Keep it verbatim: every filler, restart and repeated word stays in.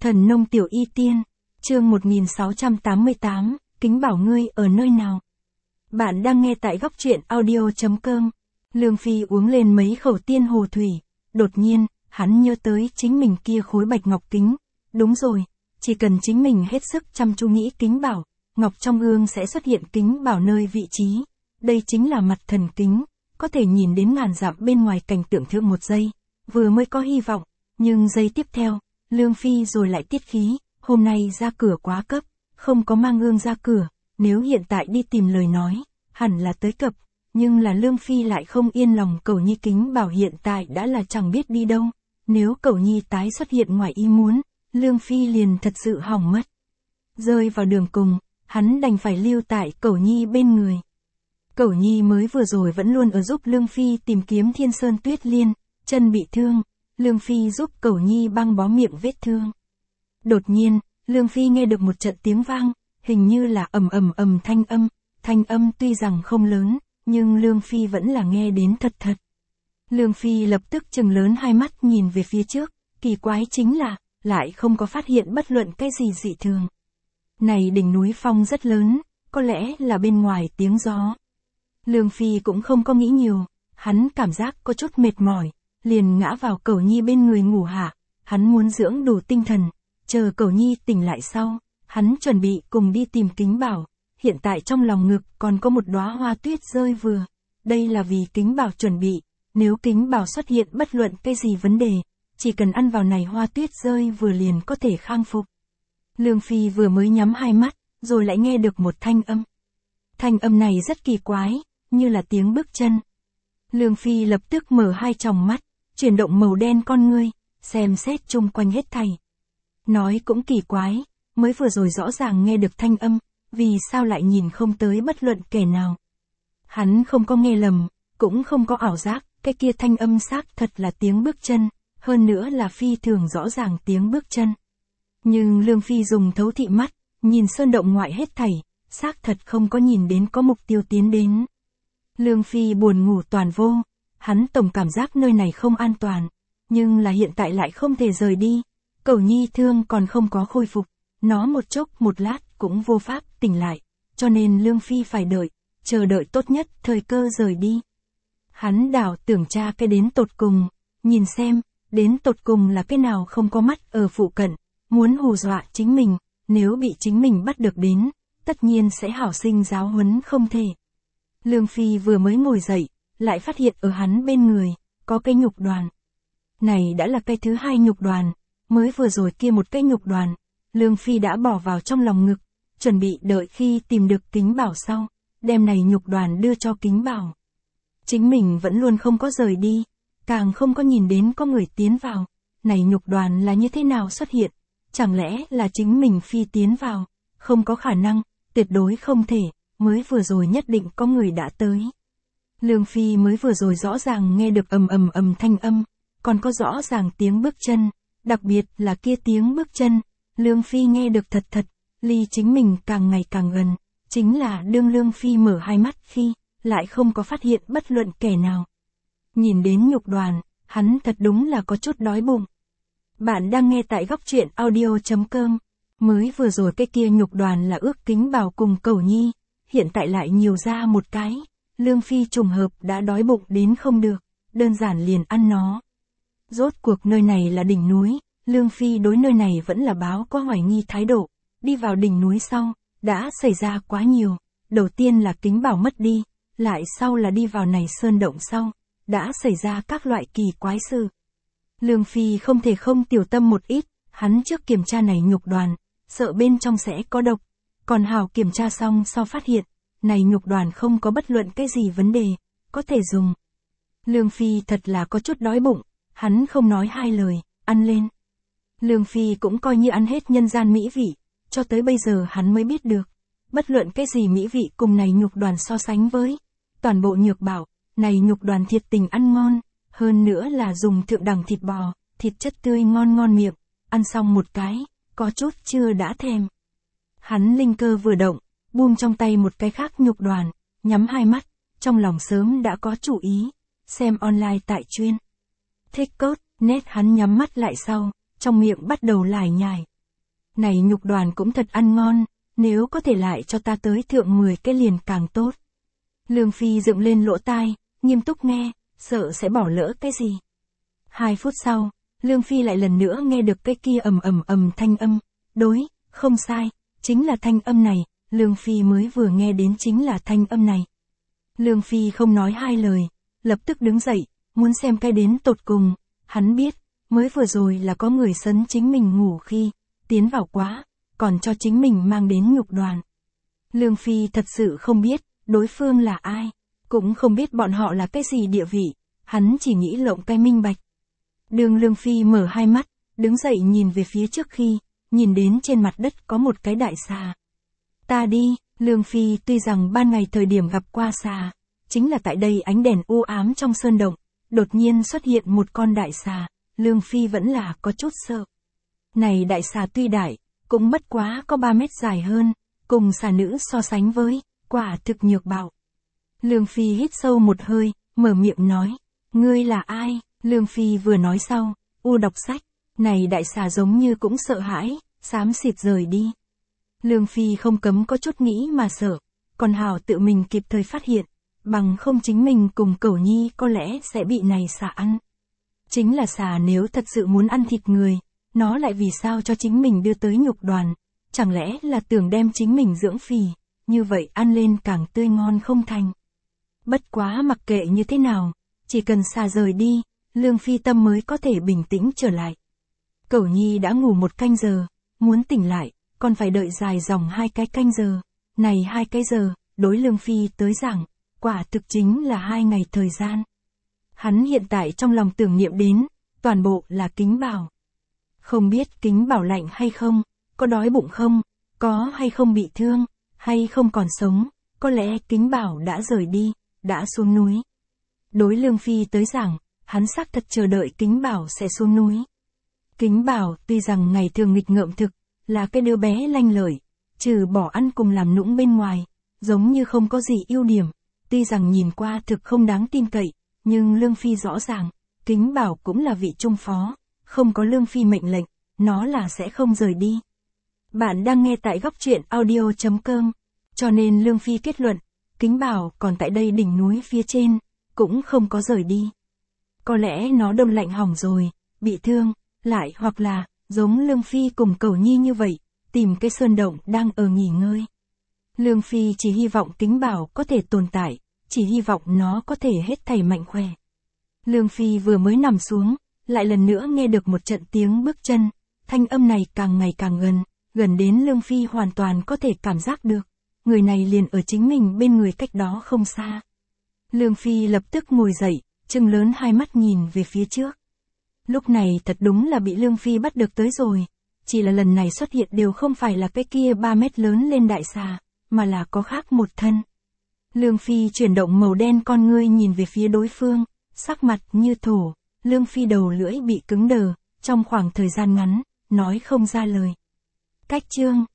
Thần nông tiểu y tiên, chương một nghìn sáu trăm tám mươi tám, kính bảo ngươi ở nơi nào? Bạn đang nghe tại góc truyện audio.com. Lương Phi uống lên mấy khẩu tiên hồ thủy, đột nhiên, hắn nhớ tới chính mình kia khối bạch ngọc kính. Đúng rồi, chỉ cần chính mình hết sức chăm chú nghĩ kính bảo, ngọc trong gương sẽ xuất hiện kính bảo nơi vị trí. Đây chính là mặt thần kính, có thể nhìn đến ngàn dặm bên ngoài cảnh tượng thượng một giây. Vừa mới có hy vọng, nhưng giây tiếp theo, Lương Phi rồi lại tiết khí, hôm nay ra cửa quá cấp, không có mang gương ra cửa, nếu hiện tại đi tìm lời nói, hẳn là tới cập, nhưng là Lương Phi lại không yên lòng. Cẩu Nhi kính bảo hiện tại đã là chẳng biết đi đâu, nếu Cẩu Nhi tái xuất hiện ngoài ý muốn, Lương Phi liền thật sự hỏng mất. Rơi vào đường cùng, hắn đành phải lưu tại Cẩu Nhi bên người. Cẩu Nhi mới vừa rồi vẫn luôn ở giúp Lương Phi tìm kiếm Thiên Sơn Tuyết Liên, chân bị thương, Lương Phi giúp Cẩu Nhi băng bó miệng vết thương. Đột nhiên, Lương Phi nghe được một trận tiếng vang, hình như là ầm ầm ầm thanh âm, thanh âm tuy rằng không lớn, nhưng Lương Phi vẫn là nghe đến thật thật. Lương Phi lập tức trừng lớn hai mắt nhìn về phía trước, kỳ quái chính là, lại không có phát hiện bất luận cái gì dị thường. Này đỉnh núi phong rất lớn, có lẽ là bên ngoài tiếng gió. Lương Phi cũng không có nghĩ nhiều, hắn cảm giác có chút mệt mỏi, liền ngã vào Cẩu Nhi bên người ngủ hạ, hắn muốn dưỡng đủ tinh thần, chờ Cẩu Nhi tỉnh lại sau, hắn chuẩn bị cùng đi tìm kính bảo, hiện tại trong lòng ngực còn có một đóa hoa tuyết rơi vừa, đây là vì kính bảo chuẩn bị, nếu kính bảo xuất hiện bất luận cái gì vấn đề, chỉ cần ăn vào này hoa tuyết rơi vừa liền có thể khang phục. Lương Phi vừa mới nhắm hai mắt, rồi lại nghe được một thanh âm. Thanh âm này rất kỳ quái, như là tiếng bước chân. Lương Phi lập tức mở hai tròng mắt, chuyển động màu đen con ngươi, xem xét chung quanh hết thảy. Nói cũng kỳ quái, mới vừa rồi rõ ràng nghe được thanh âm, vì sao lại nhìn không tới bất luận kẻ nào. Hắn không có nghe lầm, cũng không có ảo giác, cái kia thanh âm xác thật là tiếng bước chân, hơn nữa là phi thường rõ ràng tiếng bước chân. Nhưng Lương Phi dùng thấu thị mắt, nhìn sơn động ngoại hết thảy, xác thật không có nhìn đến có mục tiêu tiến đến. Lương Phi buồn ngủ toàn vô, hắn tổng cảm giác nơi này không an toàn, nhưng là hiện tại lại không thể rời đi. Cẩu Nhi thương còn không có khôi phục, nó một chốc một lát cũng vô pháp tỉnh lại, cho nên Lương Phi phải đợi, chờ đợi tốt nhất thời cơ rời đi. Hắn đảo tưởng tra cái đến tột cùng, nhìn xem, đến tột cùng là cái nào không có mắt ở phụ cận, muốn hù dọa chính mình, nếu bị chính mình bắt được đến, tất nhiên sẽ hảo sinh giáo huấn không thể. Lương Phi vừa mới ngồi dậy, lại phát hiện ở hắn bên người, có cây nhục đoàn. Này đã là cây thứ hai nhục đoàn, mới vừa rồi kia một cây nhục đoàn, Lương Phi đã bỏ vào trong lòng ngực, chuẩn bị đợi khi tìm được kính bảo sau, đem này nhục đoàn đưa cho kính bảo. Chính mình vẫn luôn không có rời đi, càng không có nhìn đến có người tiến vào, này nhục đoàn là như thế nào xuất hiện, chẳng lẽ là chính mình phi tiến vào, không có khả năng, tuyệt đối không thể, mới vừa rồi nhất định có người đã tới. Lương Phi mới vừa rồi rõ ràng nghe được ầm ầm ầm thanh âm, còn có rõ ràng tiếng bước chân, đặc biệt là kia tiếng bước chân, Lương Phi nghe được thật thật, ly chính mình càng ngày càng gần, chính là đương Lương Phi mở hai mắt khi, lại không có phát hiện bất luận kẻ nào. Nhìn đến nhục đoàn, hắn thật đúng là có chút đói bụng. Bạn đang nghe tại góc truyện audio.com, mới vừa rồi cái kia nhục đoàn là ước kính bảo cùng Cẩu Nhi, hiện tại lại nhiều ra một cái, Lương Phi trùng hợp đã đói bụng đến không được, đơn giản liền ăn nó. Rốt cuộc nơi này là đỉnh núi, Lương Phi đối nơi này vẫn là báo có hoài nghi thái độ, đi vào đỉnh núi sau, đã xảy ra quá nhiều, đầu tiên là kính bảo mất đi, lại sau là đi vào này sơn động sau, đã xảy ra các loại kỳ quái sự. Lương Phi không thể không tiểu tâm một ít, hắn trước kiểm tra này nhục đoàn, sợ bên trong sẽ có độc, còn hào kiểm tra xong sau phát hiện, này nhục đoàn không có bất luận cái gì vấn đề, có thể dùng. Lương Phi thật là có chút đói bụng, hắn không nói hai lời, ăn lên. Lương Phi cũng coi như ăn hết nhân gian mỹ vị, cho tới bây giờ hắn mới biết được, bất luận cái gì mỹ vị cùng này nhục đoàn so sánh với, toàn bộ nhược bảo, này nhục đoàn thiệt tình ăn ngon, hơn nữa là dùng thượng đẳng thịt bò, thịt chất tươi ngon ngon miệng, ăn xong một cái, có chút chưa đã thèm. Hắn linh cơ vừa động, buông trong tay một cái khác nhục đoàn, nhắm hai mắt, trong lòng sớm đã có chủ ý, xem online tại chuyên. Thích cốt, nét hắn nhắm mắt lại sau, trong miệng bắt đầu lải nhải, Này nhục đoàn cũng thật ăn ngon, nếu có thể lại cho ta tới thượng mười cái liền càng tốt. Lương Phi dựng lên lỗ tai, nghiêm túc nghe, sợ sẽ bỏ lỡ cái gì. Hai phút sau, Lương Phi lại lần nữa nghe được cái kia ầm ầm ầm thanh âm. Đối, không sai, chính là thanh âm này, Lương Phi mới vừa nghe đến chính là thanh âm này. Lương Phi không nói hai lời, lập tức đứng dậy, muốn xem cái đến tột cùng. Hắn biết, mới vừa rồi là có người sấn chính mình ngủ khi tiến vào quá, còn cho chính mình mang đến nhục đoàn. Lương Phi thật sự không biết, đối phương là ai, cũng không biết bọn họ là cái gì địa vị, hắn chỉ nghĩ lộng cái minh bạch. Đường Lương Phi mở hai mắt, đứng dậy nhìn về phía trước khi, nhìn đến trên mặt đất có một cái đại xà. Ta đi, Lương Phi tuy rằng ban ngày thời điểm gặp qua xà, chính là tại đây ánh đèn u ám trong sơn động, đột nhiên xuất hiện một con đại xà, Lương Phi vẫn là có chút sợ. Này đại xà tuy đại, cũng bất quá có ba mét dài hơn, cùng xà nữ so sánh với, quả thực nhược bạo. Lương Phi hít sâu một hơi, mở miệng nói, ngươi là ai? Lương Phi vừa nói sau, u đọc sách, này đại xà giống như cũng sợ hãi, xám xịt rời đi. Lương Phi không cấm có chút nghĩ mà sợ, còn hào tự mình kịp thời phát hiện, bằng không chính mình cùng Cẩu Nhi có lẽ sẽ bị này xà ăn. Chính là xà nếu thật sự muốn ăn thịt người, nó lại vì sao cho chính mình đưa tới nhục đoàn, chẳng lẽ là tưởng đem chính mình dưỡng phì, như vậy ăn lên càng tươi ngon không thành. Bất quá mặc kệ như thế nào, chỉ cần xà rời đi, Lương Phi tâm mới có thể bình tĩnh trở lại. Cẩu Nhi đã ngủ một canh giờ, muốn tỉnh lại, còn phải đợi dài dòng hai cái canh giờ. Này hai cái giờ, đối Lương Phi tới giảng, quả thực chính là hai ngày thời gian. Hắn hiện tại trong lòng tưởng niệm đến, toàn bộ là Kính Bảo. Không biết Kính Bảo lạnh hay không, có đói bụng không, có hay không bị thương, hay không còn sống, có lẽ Kính Bảo đã rời đi, đã xuống núi. Đối Lương Phi tới giảng, hắn xác thật chờ đợi Kính Bảo sẽ xuống núi. Kính Bảo tuy rằng ngày thường nghịch ngợm thực, là cái đứa bé lanh lợi, trừ bỏ ăn cùng làm nũng bên ngoài, giống như không có gì ưu điểm, tuy rằng nhìn qua thực không đáng tin cậy, nhưng Lương Phi rõ ràng, Kính Bảo cũng là vị trung phó, không có Lương Phi mệnh lệnh, nó là sẽ không rời đi. Bạn đang nghe tại góc truyện audio chấm com, cho nên Lương Phi kết luận, Kính Bảo còn tại đây đỉnh núi phía trên, cũng không có rời đi. Có lẽ nó đông lạnh hỏng rồi, bị thương, lại hoặc là, giống Lương Phi cùng Cẩu Nhi như vậy, tìm cái sơn động đang ở nghỉ ngơi. Lương Phi chỉ hy vọng Kính Bảo có thể tồn tại, chỉ hy vọng nó có thể hết thảy mạnh khỏe. Lương Phi vừa mới nằm xuống, lại lần nữa nghe được một trận tiếng bước chân, thanh âm này càng ngày càng gần, gần đến Lương Phi hoàn toàn có thể cảm giác được, người này liền ở chính mình bên người cách đó không xa. Lương Phi lập tức ngồi dậy, trừng lớn hai mắt nhìn về phía trước. Lúc này thật đúng là bị Lương Phi bắt được tới rồi, chỉ là lần này xuất hiện đều không phải là cái kia ba mét lớn lên đại xà, mà là có khác một thân. Lương Phi chuyển động màu đen con ngươi nhìn về phía đối phương, sắc mặt như thổ, Lương Phi đầu lưỡi bị cứng đờ, trong khoảng thời gian ngắn, nói không ra lời. Cách chương